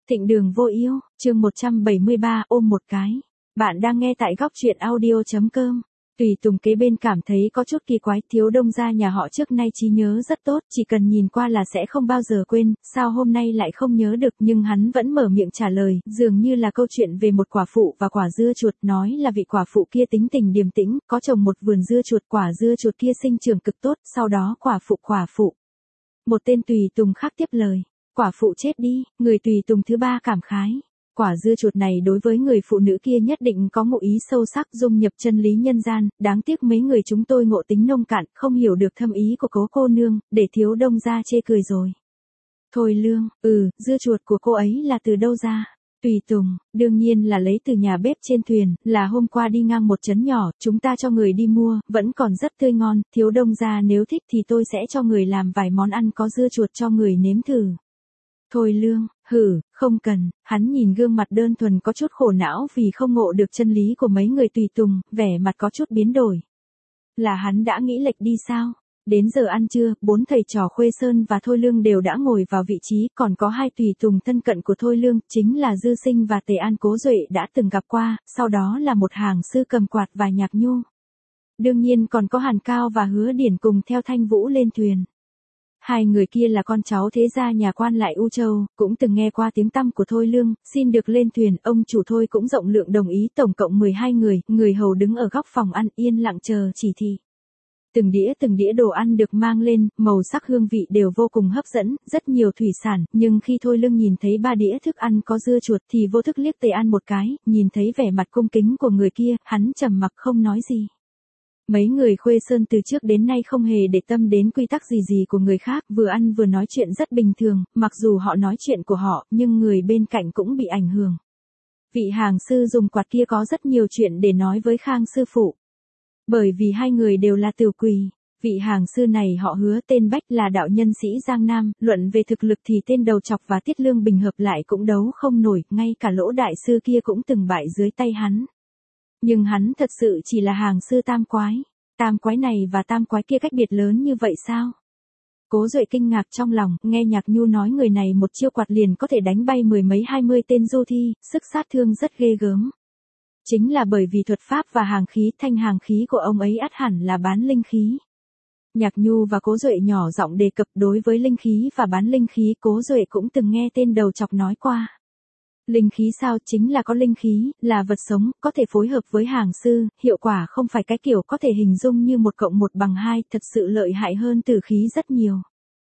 Thịnh Đường Vô Yêu, chương 173, ôm một cái. Bạn đang nghe tại góc truyện audio.com. Tùy Tùng kế bên cảm thấy có chút kỳ quái, Thiếu Đông gia nhà họ trước nay trí nhớ rất tốt, chỉ cần nhìn qua là sẽ không bao giờ quên, sao hôm nay lại không nhớ được, nhưng hắn vẫn mở miệng trả lời, dường như là câu chuyện về một quả phụ và quả dưa chuột, nói là vị quả phụ kia tính tình điềm tĩnh, có trồng một vườn dưa chuột, quả dưa chuột kia sinh trưởng cực tốt, sau đó quả phụ. Một tên Tùy Tùng khác tiếp lời. Quả phụ chết đi, người Tùy Tùng thứ ba cảm khái. Quả dưa chuột này đối với người phụ nữ kia nhất định có ngụ ý sâu sắc, dung nhập chân lý nhân gian, đáng tiếc mấy người chúng tôi ngộ tính nông cạn, không hiểu được thâm ý của cô nương, để Thiếu Đông gia chê cười rồi. Thôi Lương, dưa chuột của cô ấy là từ đâu ra? Tùy Tùng, đương nhiên là lấy từ nhà bếp trên thuyền, là hôm qua đi ngang một trấn nhỏ, chúng ta cho người đi mua, vẫn còn rất tươi ngon, Thiếu Đông gia nếu thích thì tôi sẽ cho người làm vài món ăn có dưa chuột cho người nếm thử. Thôi Lương, không cần, hắn nhìn gương mặt đơn thuần có chút khổ não vì không ngộ được chân lý của mấy người Tùy Tùng, vẻ mặt có chút biến đổi. Là hắn đã nghĩ lệch đi sao? Đến giờ ăn trưa, 4 thầy trò Khuê Sơn và Thôi Lương đều đã ngồi vào vị trí, còn có 2 Tùy Tùng thân cận của Thôi Lương, chính là Dư Sinh và Tề An Cố Duệ đã từng gặp qua, sau đó là một hàng sư cầm quạt và nhạc nhu. Đương nhiên còn có Hàn Cao và Hứa Điển cùng theo Thanh Vũ lên thuyền. Hai người kia là con cháu thế gia nhà quan lại U Châu, cũng từng nghe qua tiếng tăm của Thôi Lương, xin được lên thuyền, ông chủ Thôi cũng rộng lượng đồng ý, tổng cộng 12 người hầu đứng ở góc phòng ăn yên lặng chờ chỉ thị. Từng đĩa đồ ăn được mang lên, màu sắc hương vị đều vô cùng hấp dẫn, rất nhiều thủy sản, nhưng khi Thôi Lương nhìn thấy 3 đĩa thức ăn có dưa chuột thì vô thức liếc Tề An một cái, nhìn thấy vẻ mặt cung kính của người kia, hắn trầm mặc không nói gì. Mấy người Khuê Sơn từ trước đến nay không hề để tâm đến quy tắc gì của người khác, vừa ăn vừa nói chuyện rất bình thường, mặc dù họ nói chuyện của họ, nhưng người bên cạnh cũng bị ảnh hưởng. Vị hàng sư dùng quạt kia có rất nhiều chuyện để nói với Khang sư phụ. Bởi vì hai người đều là tiểu quỳ, vị hàng sư này họ Hứa tên Bách là đạo nhân sĩ Giang Nam, luận về thực lực thì tên Đầu Chọc và Tiết Lương Bình hợp lại cũng đấu không nổi, ngay cả Lỗ đại sư kia cũng từng bại dưới tay hắn. Nhưng hắn thật sự chỉ là hàng sư tam quái này và tam quái kia cách biệt lớn như vậy sao? Cố Duệ kinh ngạc trong lòng, nghe Nhạc Nhu nói người này một chiêu quạt liền có thể đánh bay 10 mấy 20 tên du thi, sức sát thương rất ghê gớm. Chính là bởi vì thuật pháp và hàng khí, thanh hàng khí của ông ấy ắt hẳn là bán linh khí. Nhạc Nhu và Cố Duệ nhỏ giọng đề cập đối với linh khí và bán linh khí, Cố Duệ cũng từng nghe tên Đầu Chọc nói qua. Linh khí sao? Chính là có linh khí, là vật sống, có thể phối hợp với hàng sư, hiệu quả không phải cái kiểu có thể hình dung như 1 + 1 = 2, thật sự lợi hại hơn tử khí rất nhiều.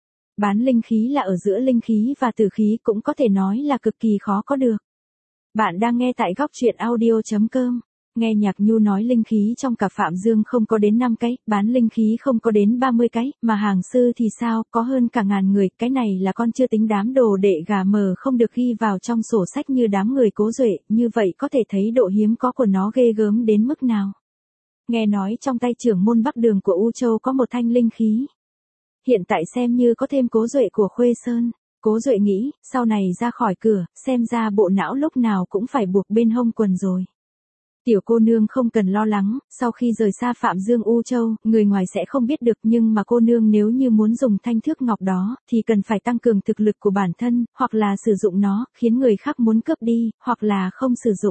Bán linh khí là ở giữa linh khí và tử khí, cũng có thể nói là cực kỳ khó có được. Bạn đang nghe tại góc truyện audio.com. Nghe Nhạc Nhu nói linh khí trong cả Phạm Dương không có đến 5 cái, bán linh khí không có đến 30 cái, mà hàng sư thì sao, có hơn cả ngàn người, cái này là con chưa tính đám đồ đệ gà mờ không được ghi vào trong sổ sách như đám người Cố Duệ, như vậy có thể thấy độ hiếm có của nó ghê gớm đến mức nào. Nghe nói trong tay trưởng môn Bắc Đường của U Châu có một thanh linh khí. Hiện tại xem như có thêm Cố Duệ của Khuê Sơn. Cố Duệ nghĩ, sau này ra khỏi cửa, xem ra bộ não lúc nào cũng phải buộc bên hông quần rồi. Tiểu cô nương không cần lo lắng, sau khi rời xa Phạm Dương U Châu, người ngoài sẽ không biết được, nhưng mà cô nương nếu như muốn dùng thanh thước ngọc đó, thì cần phải tăng cường thực lực của bản thân, hoặc là sử dụng nó, khiến người khác muốn cướp đi, hoặc là không sử dụng.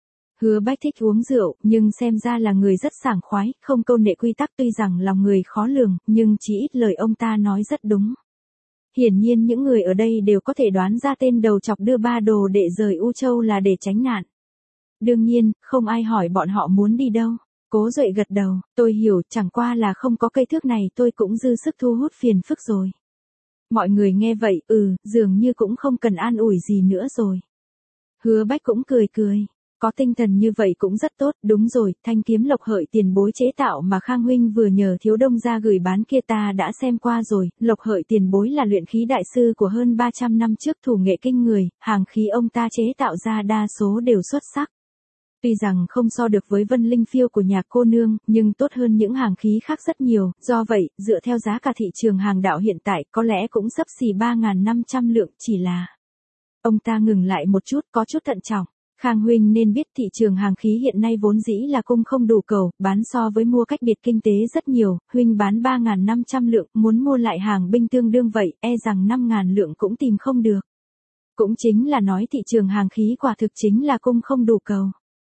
Hứa Bách thích uống rượu, nhưng xem ra là người rất sảng khoái, không câu nệ quy tắc, tuy rằng lòng người khó lường, nhưng chỉ ít lời ông ta nói rất đúng. Hiển nhiên những người ở đây đều có thể đoán ra tên Đầu Chọc đưa 3 đồ đệ rời U Châu là để tránh nạn. Đương nhiên, không ai hỏi bọn họ muốn đi đâu. Cố Duệ gật đầu, tôi hiểu, chẳng qua là không có cây thước này tôi cũng dư sức thu hút phiền phức rồi. Mọi người nghe vậy, dường như cũng không cần an ủi gì nữa rồi. Hứa Bách cũng cười. Có tinh thần như vậy cũng rất tốt, đúng rồi, thanh kiếm Lộc Hợi tiền bối chế tạo mà Khang huynh vừa nhờ Thiếu Đông gia gửi bán kia ta đã xem qua rồi, Lộc Hợi tiền bối là luyện khí đại sư của hơn 300 năm trước, thủ nghệ kinh người, hàng khí ông ta chế tạo ra đa số đều xuất sắc. Tuy rằng không so được với Vân Linh Phiêu của Nhạc cô nương, nhưng tốt hơn những hàng khí khác rất nhiều, do vậy, dựa theo giá cả thị trường hàng đạo hiện tại có lẽ cũng xấp xỉ 3.500 lượng, chỉ là. Ông ta ngừng lại một chút, có chút thận trọng. Khang huynh nên biết thị trường hàng khí hiện nay vốn dĩ là cung không đủ cầu, bán so với mua cách biệt kinh tế rất nhiều, huynh bán 3.500 lượng, muốn mua lại hàng binh tương đương vậy, e rằng 5.000 lượng cũng tìm không được. Cũng chính là nói thị trường hàng khí quả thực chính là cung không đủ cầu.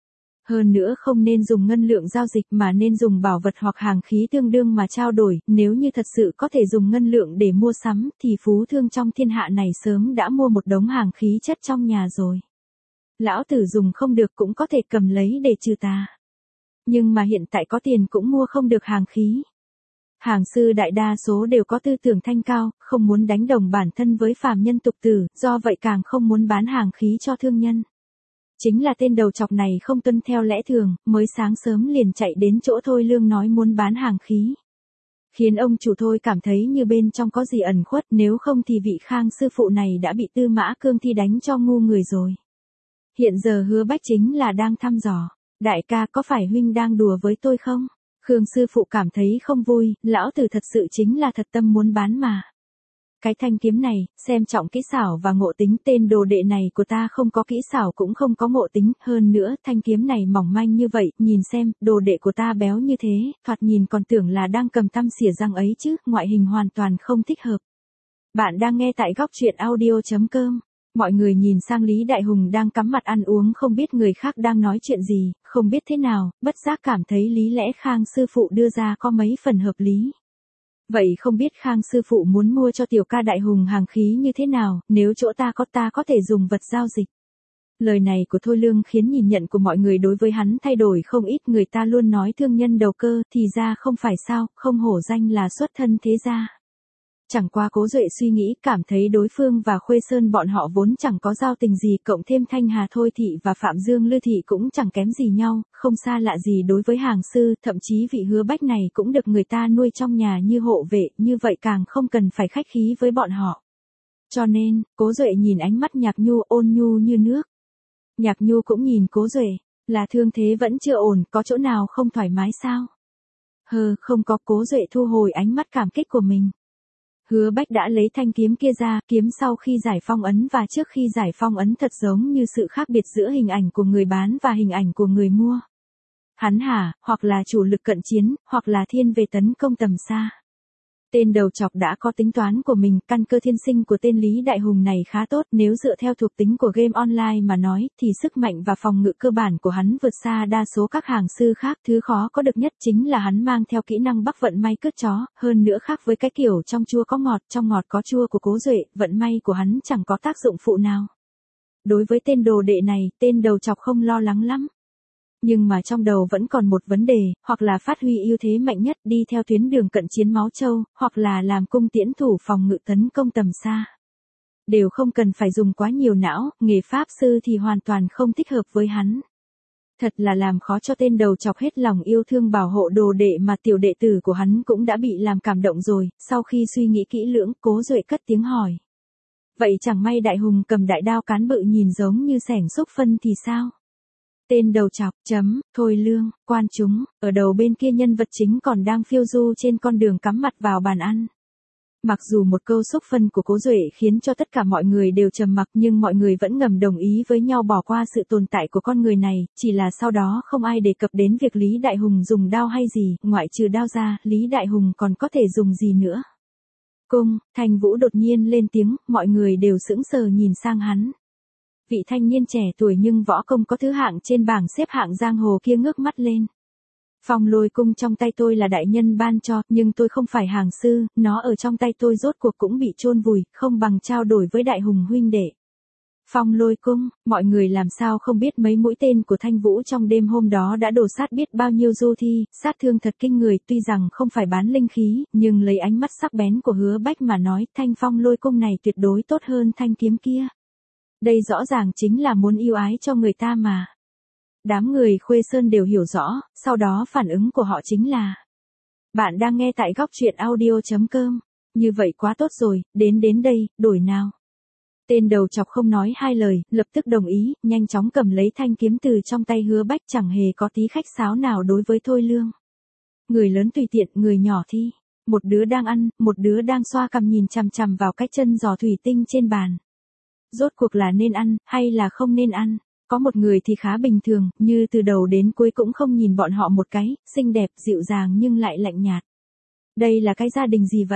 Hơn nữa không nên dùng ngân lượng giao dịch mà nên dùng bảo vật hoặc hàng khí tương đương mà trao đổi, nếu như thật sự có thể dùng ngân lượng để mua sắm thì phú thương trong thiên hạ này sớm đã mua một đống hàng khí chất trong nhà rồi. Lão tử dùng không được cũng có thể cầm lấy để trừ tà. Nhưng mà hiện tại có tiền cũng mua không được hàng khí. Hàng sư đại đa số đều có tư tưởng thanh cao, không muốn đánh đồng bản thân với phàm nhân tục tử, do vậy càng không muốn bán hàng khí cho thương nhân. Chính là tên đầu chọc này không tuân theo lẽ thường, mới sáng sớm liền chạy đến chỗ Thôi Lương nói muốn bán hàng khí. Khiến ông chủ Thôi cảm thấy như bên trong có gì ẩn khuất, nếu không thì vị Khang sư phụ này đã bị Tư Mã Cương Thi đánh cho ngu người rồi. Hiện giờ Hứa Bách chính là đang thăm dò. Đại ca, có phải huynh đang đùa với tôi không? Khương sư phụ cảm thấy không vui, lão tử thật sự chính là thật tâm muốn bán mà. Cái thanh kiếm này, xem trọng kỹ xảo và ngộ tính, tên đồ đệ này của ta không có kỹ xảo cũng không có ngộ tính, hơn nữa thanh kiếm này mỏng manh như vậy, nhìn xem, đồ đệ của ta béo như thế, thoạt nhìn còn tưởng là đang cầm tăm xỉa răng ấy chứ, ngoại hình hoàn toàn không thích hợp. Bạn đang nghe tại góc truyện audio.com. Mọi người nhìn sang Lý Đại Hùng đang cắm mặt ăn uống, không biết người khác đang nói chuyện gì, không biết thế nào, bất giác cảm thấy lý lẽ Khang sư phụ đưa ra có mấy phần hợp lý. Vậy không biết Khang sư phụ muốn mua cho tiểu ca Đại Hùng hàng khí như thế nào, nếu chỗ ta có thể dùng vật giao dịch. Lời này của Thôi Lương khiến nhìn nhận của mọi người đối với hắn thay đổi không ít, người ta luôn nói thương nhân đầu cơ, thì ra không phải sao, không hổ danh là xuất thân thế gia. Chẳng qua Cố Duệ suy nghĩ, cảm thấy đối phương và Khuê Sơn bọn họ vốn chẳng có giao tình gì, cộng thêm Thanh Hà Thôi Thị và Phạm Dương Lư Thị cũng chẳng kém gì nhau, không xa lạ gì đối với hàng sư, thậm chí vị Hứa Bách này cũng được người ta nuôi trong nhà như hộ vệ, như vậy càng không cần phải khách khí với bọn họ. Cho nên, Cố Duệ nhìn ánh mắt Nhạc Nhu ôn nhu như nước. Nhạc Nhu cũng nhìn Cố Duệ, là thương thế vẫn chưa ổn, có chỗ nào không thoải mái sao? Không có. Cố Duệ thu hồi ánh mắt cảm kích của mình. Hứa Bách đã lấy thanh kiếm kia ra, kiếm sau khi giải phong ấn và trước khi giải phong ấn thật giống như sự khác biệt giữa hình ảnh của người bán và hình ảnh của người mua. Hắn hoặc là chủ lực cận chiến, hoặc là thiên về tấn công tầm xa. Tên đầu chọc đã có tính toán của mình, căn cơ thiên sinh của tên Lý Đại Hùng này khá tốt, nếu dựa theo thuộc tính của game online mà nói, thì sức mạnh và phòng ngự cơ bản của hắn vượt xa đa số các hàng sư khác, thứ khó có được nhất chính là hắn mang theo kỹ năng bắc vận may cướp chó, hơn nữa khác với cái kiểu trong chua có ngọt, trong ngọt có chua của Cố Duệ, vận may của hắn chẳng có tác dụng phụ nào. Đối với tên đồ đệ này, tên đầu chọc không lo lắng lắm. Nhưng mà trong đầu vẫn còn một vấn đề, hoặc là phát huy ưu thế mạnh nhất đi theo tuyến đường cận chiến máu châu, hoặc là làm cung tiễn thủ phòng ngự tấn công tầm xa. Đều không cần phải dùng quá nhiều não, nghề pháp sư thì hoàn toàn không thích hợp với hắn. Thật là làm khó cho tên đầu chọc hết lòng yêu thương bảo hộ đồ đệ mà tiểu đệ tử của hắn cũng đã bị làm cảm động rồi, sau khi suy nghĩ kỹ lưỡng, Cố Duệ cất tiếng hỏi. Vậy chẳng may Đại Hùng cầm đại đao cán bự nhìn giống như xẻng xúc phân thì sao? Tên đầu chọc, Thôi Lương, quan chúng, ở đầu bên kia nhân vật chính còn đang phiêu du trên con đường cắm mặt vào bàn ăn. Mặc dù một câu xúc phân của Cố Duệ khiến cho tất cả mọi người đều trầm mặc, nhưng mọi người vẫn ngầm đồng ý với nhau bỏ qua sự tồn tại của con người này, chỉ là sau đó không ai đề cập đến việc Lý Đại Hùng dùng đao hay gì, ngoại trừ đao ra, Lý Đại Hùng còn có thể dùng gì nữa. Thanh Vũ đột nhiên lên tiếng, mọi người đều sững sờ nhìn sang hắn. Vị thanh niên trẻ tuổi nhưng võ công có thứ hạng trên bảng xếp hạng giang hồ kia ngước mắt lên. Phong Lôi cung trong tay tôi là đại nhân ban cho, nhưng tôi không phải hàng sư, nó ở trong tay tôi rốt cuộc cũng bị chôn vùi, không bằng trao đổi với Đại Hùng huynh đệ. Phong Lôi cung, mọi người làm sao không biết mấy mũi tên của Thanh Vũ trong đêm hôm đó đã đổ sát biết bao nhiêu du thi, sát thương thật kinh người, tuy rằng không phải bán linh khí, nhưng lấy ánh mắt sắc bén của Hứa Bách mà nói, thanh Phong Lôi cung này tuyệt đối tốt hơn thanh kiếm kia. Đây rõ ràng chính là muốn yêu ái cho người ta mà. Đám người Khuê Sơn đều hiểu rõ, sau đó phản ứng của họ chính là: bạn đang nghe tại góc truyện audio.com, như vậy quá tốt rồi, đến đây, đổi nào. Tên đầu chọc không nói hai lời, lập tức đồng ý, nhanh chóng cầm lấy thanh kiếm từ trong tay Hứa Bách, chẳng hề có tí khách sáo nào đối với Thôi Lương. Người lớn tùy tiện, người nhỏ thì, một đứa đang ăn, một đứa đang xoa cằm nhìn chằm chằm vào cái chân giò thủy tinh trên bàn. Rốt cuộc là nên ăn, hay là không nên ăn? Có một người thì khá bình thường, như từ đầu đến cuối cũng không nhìn bọn họ một cái, xinh đẹp, dịu dàng nhưng lại lạnh nhạt. Đây là cái gia đình gì vậy?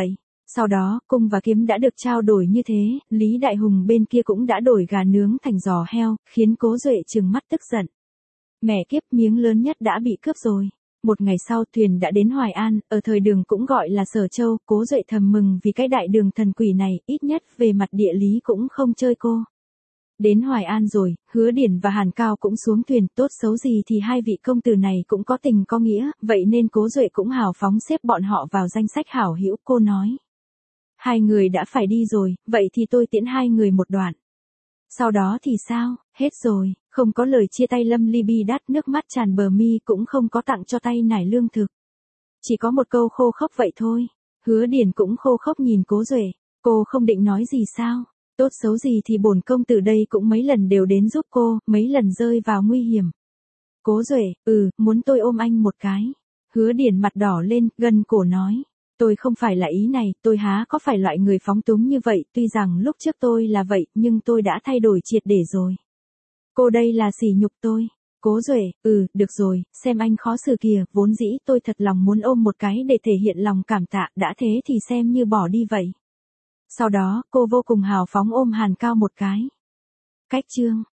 Sau đó, cung và kiếm đã được trao đổi như thế, Lý Đại Hùng bên kia cũng đã đổi gà nướng thành giò heo, khiến Cố Duệ trừng mắt tức giận. Mẹ kiếp, miếng lớn nhất đã bị cướp rồi. Một ngày sau thuyền đã đến Hoài An, ở thời đường cũng gọi là Sở Châu, Cố Duệ thầm mừng vì cái đại đường thần quỷ này, ít nhất về mặt địa lý cũng không chơi cô. Đến Hoài An rồi, Hứa Điển và Hàn Cao cũng xuống thuyền, tốt xấu gì thì hai vị công tử này cũng có tình có nghĩa, vậy nên Cố Duệ cũng hào phóng xếp bọn họ vào danh sách hảo hữu, cô nói. Hai người đã phải đi rồi, vậy thì tôi tiễn hai người một đoạn. Sau đó thì sao, hết rồi, không có lời chia tay Lâm Ly bi đát, nước mắt tràn bờ mi, cũng không có tặng cho tay nải lương thực. Chỉ có một câu khô khốc vậy thôi. Hứa Điển cũng khô khốc nhìn Cố Duệ, cô không định nói gì sao? Tốt xấu gì thì bổn công tử đây cũng mấy lần đều đến giúp cô, mấy lần rơi vào nguy hiểm. Cố Duệ, muốn tôi ôm anh một cái. Hứa Điển mặt đỏ lên, gần cổ nói. Tôi không phải là ý này, tôi há có phải loại người phóng túng như vậy, tuy rằng lúc trước tôi là vậy, nhưng tôi đã thay đổi triệt để rồi. Cô đây là sỉ nhục tôi. Cố Duệ, được rồi, xem anh khó xử kìa, vốn dĩ tôi thật lòng muốn ôm một cái để thể hiện lòng cảm tạ, đã thế thì xem như bỏ đi vậy. Sau đó, cô vô cùng hào phóng ôm Hàn Cao một cái. Cách chương